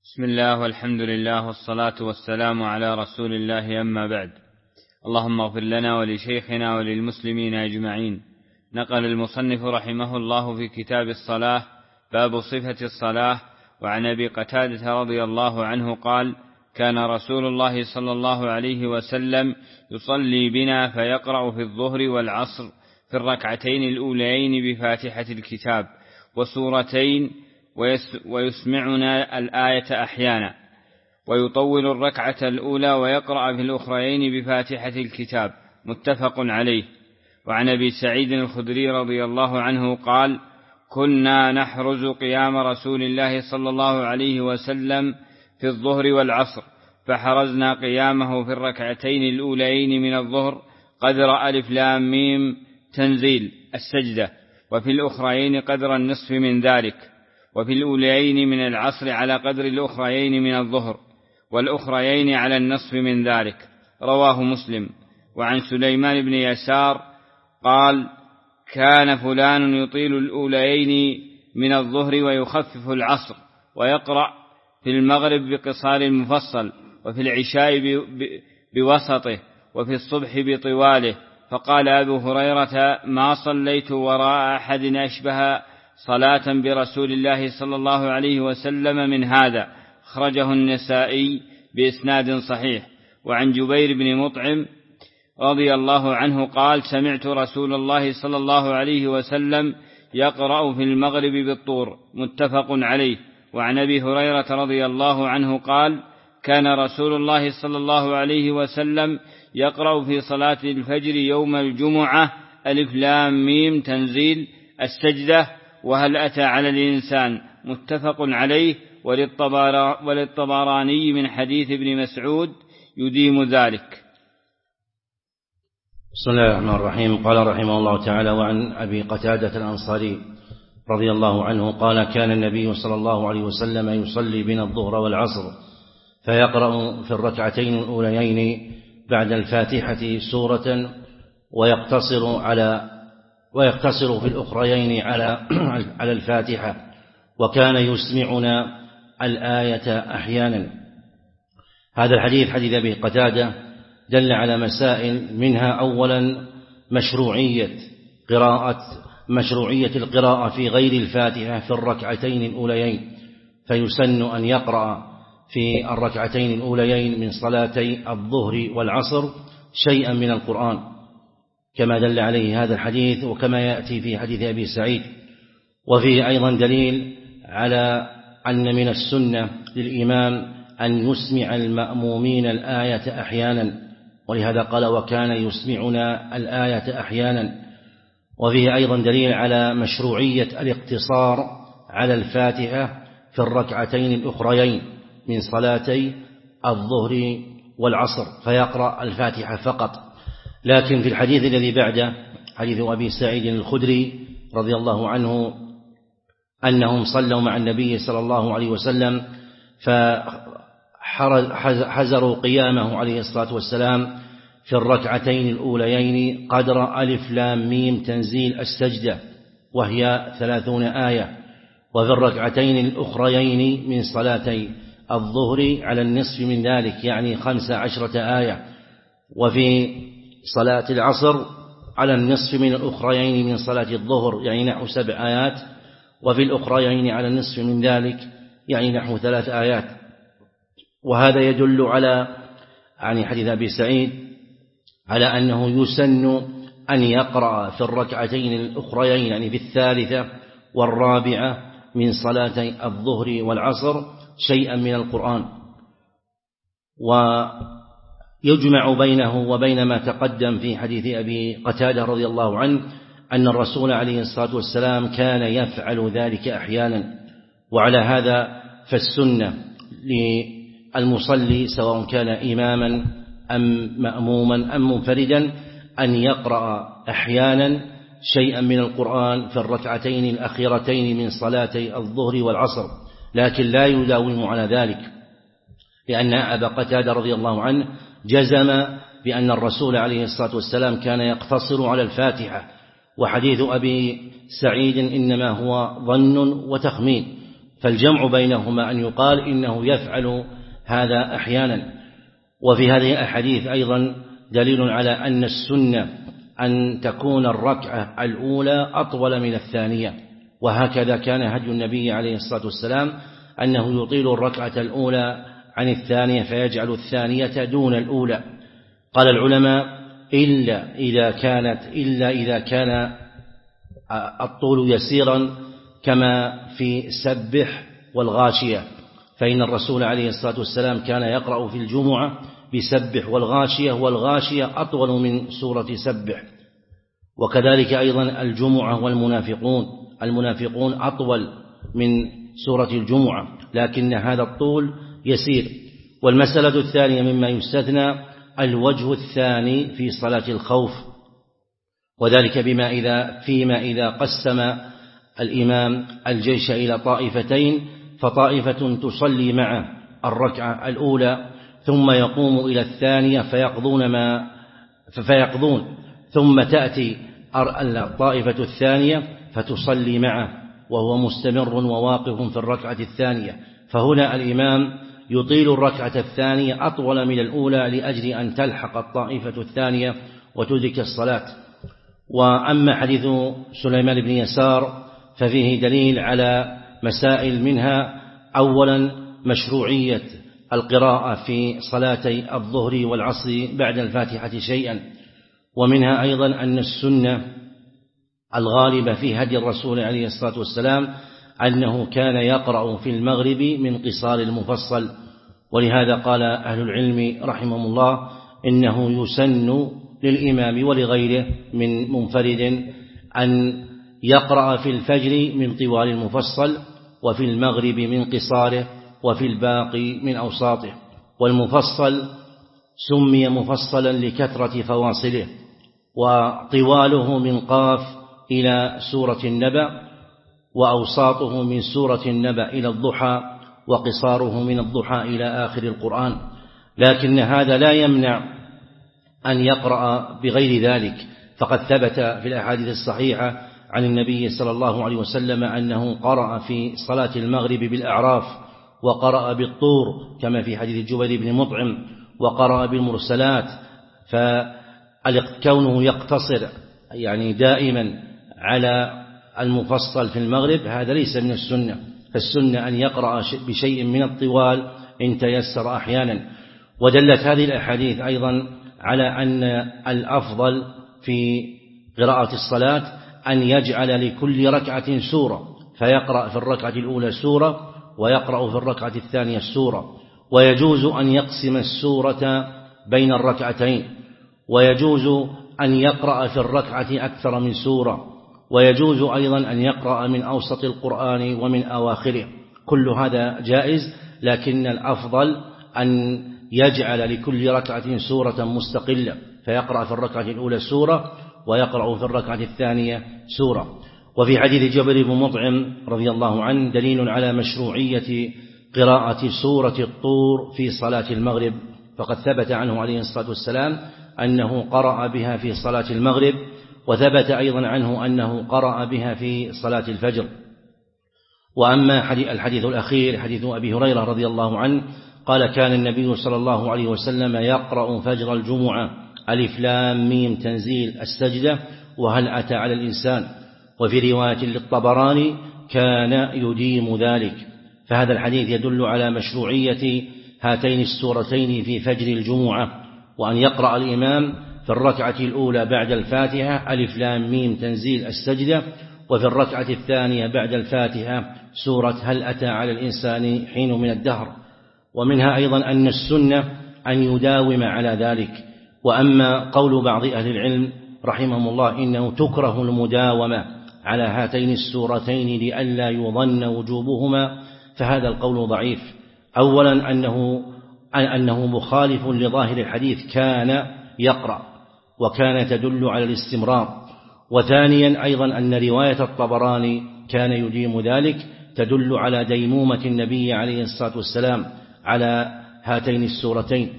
بسم الله والحمد لله والصلاة والسلام على رسول الله، أما بعد. اللهم اغفر لنا ولشيخنا وللمسلمين أجمعين. نقل المصنف رحمه الله في كتاب الصلاة باب صفة الصلاة، وعن أبي قتادة رضي الله عنه قال: كان رسول الله صلى الله عليه وسلم يصلي بنا فيقرأ في الظهر والعصر في الركعتين الأوليين بفاتحة الكتاب وسورتين، ويسمعنا الآية أحيانا، ويطول الركعة الأولى ويقرأ في الأخرين بفاتحة الكتاب، متفق عليه. وعن أبي سعيد الخدري رضي الله عنه قال: كنا نحرز قيام رسول الله صلى الله عليه وسلم في الظهر والعصر، فحرزنا قيامه في الركعتين الأولين من الظهر قدر ألف لام ميم تنزيل السجدة، وفي الأخرين قدر النصف من ذلك، وفي الأوليين من العصر على قدر الأخرين من الظهر، والأخرين على النصف من ذلك. رواه مسلم. وعن سليمان بن يسار قال: كان فلان يطيل الأوليين من الظهر ويخفف العصر، ويقرأ في المغرب بقصار المفصل، وفي العشاء بوسطه، وفي الصبح بطواله. فقال أبو هريرة: ما صليت وراء أحد أشبه صلاة برسول الله صلى الله عليه وسلم من هذا. أخرجه النسائي بإسناد صحيح. وعن جبير بن مطعم رضي الله عنه قال: سمعت رسول الله صلى الله عليه وسلم يقرأ في المغرب بالطور، متفق عليه. وعن أبي هريرة رضي الله عنه قال: كان رسول الله صلى الله عليه وسلم يقرأ في صلاة الفجر يوم الجمعة ألف لام ميم تنزيل السجدة وهل أتى على الإنسان، متفق عليه. وللطبراني من حديث ابن مسعود يديم ذلك. بسم الله الرحمن الرحيم. قال رحمه الله تعالى: وعن أبي قتادة الأنصاري رضي الله عنه قال: كان النبي صلى الله عليه وسلم يصلي بنا الظهر والعصر، فيقرأ في الركعتين الأوليين بعد الفاتحة سورة، ويقتصر في الأخريين على الفاتحة، وكان يسمعنا الآية أحيانا. هذا الحديث حديث أبي قتادة دل على مسائل، منها أولا مشروعية القراءة في غير الفاتحة في الركعتين الأوليين، فيسن أن يقرأ في الركعتين الأوليين من صلاتي الظهر والعصر شيئا من القرآن، كما دل عليه هذا الحديث، وكما يأتي في حديث أبي سعيد. وفيه أيضا دليل على أن من السنة للإمام أن يسمع المأمومين الآية أحيانا، ولهذا قال: وكان يسمعنا الآية أحيانا. وفيه أيضا دليل على مشروعية الاقتصار على الفاتحة في الركعتين الأخريين من صلاتي الظهر والعصر، فيقرأ الفاتحة فقط. لكن في الحديث الذي بعده حديث أبي سعيد الخدري رضي الله عنه أنهم صلوا مع النبي صلى الله عليه وسلم، فحزروا قيامه عليه الصلاة والسلام في الركعتين الأوليين قدر ألف لام ميم تنزيل السجدة، وهي 30 آية، وفي الركعتين الأخريين من صلاتي الظهر على النصف من ذلك، يعني 15 آية، وفي صلاة العصر على النصف من الأخريين من صلاة الظهر، يعني نحو 7 آيات، وفي الأخريين على النصف من ذلك، يعني نحو 3 آيات. وهذا يدل على حديث أبي سعيد على أنه يسن أن يقرأ في الركعتين الأخريين، يعني في الثالثة والرابعة من صلاتي الظهر والعصر شيئا من القرآن. ويجمع بينه وبين ما تقدم في حديث أبي قتادة رضي الله عنه أن الرسول عليه الصلاة والسلام كان يفعل ذلك أحيانا. وعلى هذا فالسنة للمصلي سواء كان إماما أم مأموما أم منفردا أن يقرأ أحيانا شيئا من القرآن في الركعتين الأخيرتين من صلاتي الظهر والعصر، لكن لا يداوم على ذلك، لأن أبا قتادة رضي الله عنه جزم بأن الرسول عليه الصلاة والسلام كان يقتصر على الفاتحة، وحديث أبي سعيد إنما هو ظن وتخمين. فالجمع بينهما أن يقال إنه يفعل هذا أحيانا. وفي هذه الأحاديث أيضا دليل على أن السنة أن تكون الركعة الأولى أطول من الثانية، وهكذا كان هدي النبي عليه الصلاة والسلام أنه يطيل الركعة الأولى عن الثانية فيجعل الثانية دون الأولى. قال العلماء إلا إذا كان الطول يسيرا كما في سبح والغاشية، فإن الرسول عليه الصلاة والسلام كان يقرأ في الجمعة بسبح والغاشية أطول من سورة سبح. وكذلك أيضا الجمعة والمنافقون أطول من سورة الجمعة، لكن هذا الطول يسير. والمسألة الثانية مما يستثنى الوجه الثاني في صلاة الخوف، وذلك فيما إذا قسم الإمام الجيش إلى طائفتين، فطائفة تصلي مع الركعة الأولى ثم يقوم إلى الثانية فيقضون ثم تأتي الطائفة الثانية فتصلي معه وهو مستمر وواقف في الركعة الثانية. فهنا الإمام يطيل الركعة الثانية أطول من الأولى لأجل أن تلحق الطائفة الثانية وتدرك الصلاة. وأما حديث سليمان بن يسار ففيه دليل على مسائل، منها أولا مشروعية القراءة في صلاتي الظهر والعصر بعد الفاتحة شيئا، ومنها أيضا أن السنة الغالبة في هدي الرسول عليه الصلاة والسلام أنه كان يقرأ في المغرب من قصار المفصل. ولهذا قال أهل العلم رحمهم الله إنه يسن للإمام ولغيره من منفرد أن يقرأ في الفجر من طوال المفصل، وفي المغرب من قصاره، وفي الباقي من أوساطه. والمفصل سمي مفصلا لكثرة فواصله، وطواله من قاف إلى سورة النبأ، وأوساطه من سورة النبأ إلى الضحى، وقصاره من الضحى إلى آخر القرآن. لكن هذا لا يمنع أن يقرأ بغير ذلك، فقد ثبت في الأحاديث الصحيحة عن النبي صلى الله عليه وسلم أنه قرأ في صلاة المغرب بالأعراف، وقرأ بالطور كما في حديث جبير بن مطعم، وقرأ بالمرسلات. فكونه يقتصر يعني دائما على المفصل في المغرب هذا ليس من السنة، فالسنة أن يقرأ بشيء من الطوال إن تيسر أحيانا. ودلت هذه الأحاديث أيضا على أن الأفضل في قراءة الصلاة أن يجعل لكل ركعة سورة، فيقرأ في الركعة الأولى سورة ويقرأ في الركعة الثانية سورة. ويجوز أن يقسم السورة بين الركعتين، ويجوز أن يقرأ في الركعة أكثر من سورة، ويجوز أيضا أن يقرأ من أوسط القرآن ومن أواخره. كل هذا جائز، لكن الأفضل أن يجعل لكل ركعة سورة مستقلة، فيقرأ في الركعة الأولى سورة ويقرأ في الركعة الثانية سورة. وفي حديث جبير بن مطعم رضي الله عنه دليل على مشروعية قراءة سورة الطور في صلاة المغرب، فقد ثبت عنه عليه الصلاة والسلام أنه قرأ بها في صلاة المغرب، وثبت أيضا عنه أنه قرأ بها في صلاة الفجر. وأما الحديث الأخير حديث أبي هريرة رضي الله عنه قال كان النبي صلى الله عليه وسلم يقرأ فجر الجمعة ألف لام ميم تنزيل السجدة وهل أتى على الإنسان. وفي رواية للطبراني كان يديم ذلك. فهذا الحديث يدل على مشروعية هاتين السورتين في فجر الجمعة، وأن يقرأ الإمام في الركعة الأولى بعد الفاتحة ألف لام ميم تنزيل السجدة، وفي الركعة الثانية بعد الفاتحة سورة هل أتى على الإنسان حين من الدهر. ومنها أيضا أن السنة أن يداوم على ذلك. وأما قول بعض أهل العلم رحمهم الله إنه تكره المداومة على هاتين السورتين لئلا يظن وجوبهما، فهذا القول ضعيف. أولا أنه مخالف لظاهر الحديث كان يقرأ، وكان تدل على الاستمرار. وثانيا أيضا أن رواية الطبراني كان يديم ذلك تدل على ديمومة النبي عليه الصلاة والسلام على هاتين السورتين.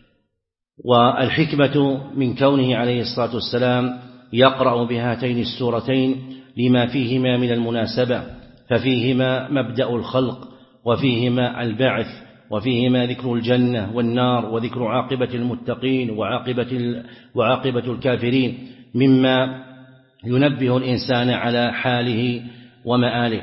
والحكمة من كونه عليه الصلاة والسلام يقرأ بهاتين السورتين لما فيهما من المناسبة، ففيهما مبدأ الخلق، وفيهما البعث، وفيهما ذكر الجنة والنار، وذكر عاقبة المتقين وعاقبة الكافرين، مما ينبه الإنسان على حاله ومآله.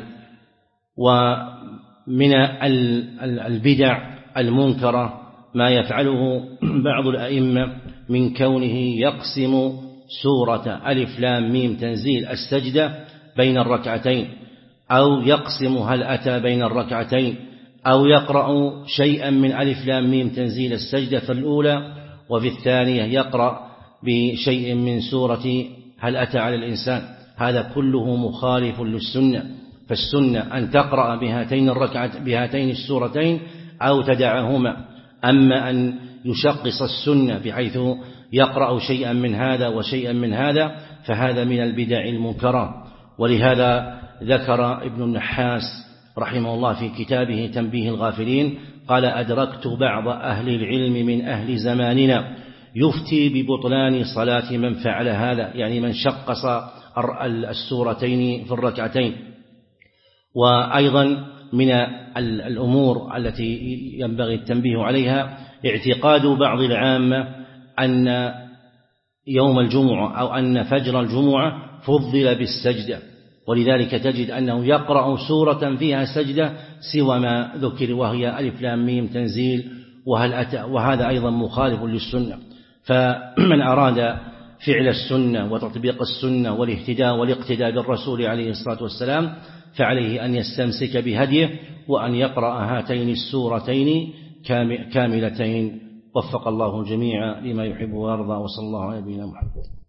ومن البدع المنكرة ما يفعله بعض الأئمة من كونه يقسم سورة ألف لام ميم تنزيل السجدة بين الركعتين، أو يقسم هل أتى بين الركعتين، أو يقرأ شيئا من ألف لام ميم تنزيل السجدة في الأولى، وفي الثانية يقرأ بشيء من سورة هل أتى على الإنسان. هذا كله مخالف للسنة، فالسنة أن تقرأ بهاتين السورتين أو تدعهما. أما أن يشقص السنة بحيث يقرأ شيئا من هذا وشيئا من هذا فهذا من البدع المنكرة. ولهذا ذكر ابن النحاس رحمه الله في كتابه تنبيه الغافلين قال: أدركت بعض أهل العلم من أهل زماننا يفتي ببطلان صلاة من فعل هذا، يعني من شقص السورتين في الركعتين. وأيضا من الأمور التي ينبغي التنبيه عليها اعتقاد بعض العامة أن يوم الجمعة أو أن فجر الجمعة فضل بالسجدة، ولذلك تجد أنه يقرأ سورة فيها سجدة سوى ما ذكر وهي ألف لام ميم تنزيل وهل أتى، وهذا أيضا مخالف للسنة. فمن أراد فعل السنة وتطبيق السنة والاهتداء والاقتداء بالرسول عليه الصلاة والسلام فعليه أن يستمسك بهديه وأن يقرأ هاتين السورتين كاملتين. وفق الله الجميع لما يحب ويرضى، وصلى الله على نبينا محمد.